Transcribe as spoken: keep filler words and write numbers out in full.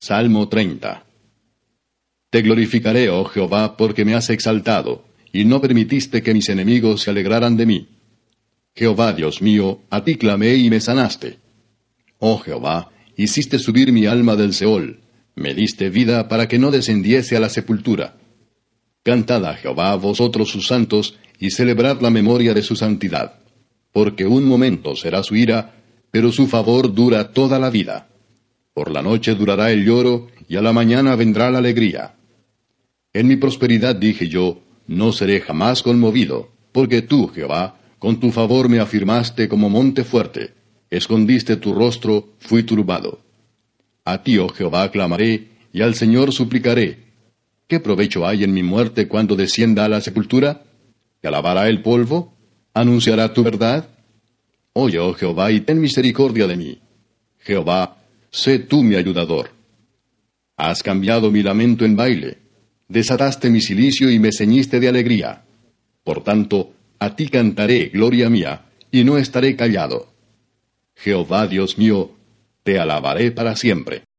Salmo treinta. Te glorificaré, oh Jehová, porque me has exaltado, y no permitiste que mis enemigos se alegraran de mí. Jehová, Dios mío, a ti clamé y me sanaste. Oh Jehová, hiciste subir mi alma del Seol, me diste vida para que no descendiese a la sepultura. Cantad a Jehová vosotros sus santos, y celebrad la memoria de su santidad. Porque un momento será su ira, pero su favor dura toda la vida. Por la noche durará el lloro, y a la mañana vendrá la alegría. En mi prosperidad dije yo, no seré jamás conmovido, porque tú, Jehová, con tu favor me afirmaste como monte fuerte, escondiste tu rostro, fui turbado. A ti, oh Jehová, clamaré, y al Señor suplicaré. ¿Qué provecho hay en mi muerte cuando descienda a la sepultura? ¿Te alabará el polvo? ¿Anunciará tu verdad? Oye, oh Jehová, y ten misericordia de mí. Jehová, sé tú mi ayudador. Has cambiado mi lamento en baile. Desataste mi cilicio y me ceñiste de alegría. Por tanto, a ti cantaré, gloria mía, y no estaré callado. Jehová, Dios mío, te alabaré para siempre.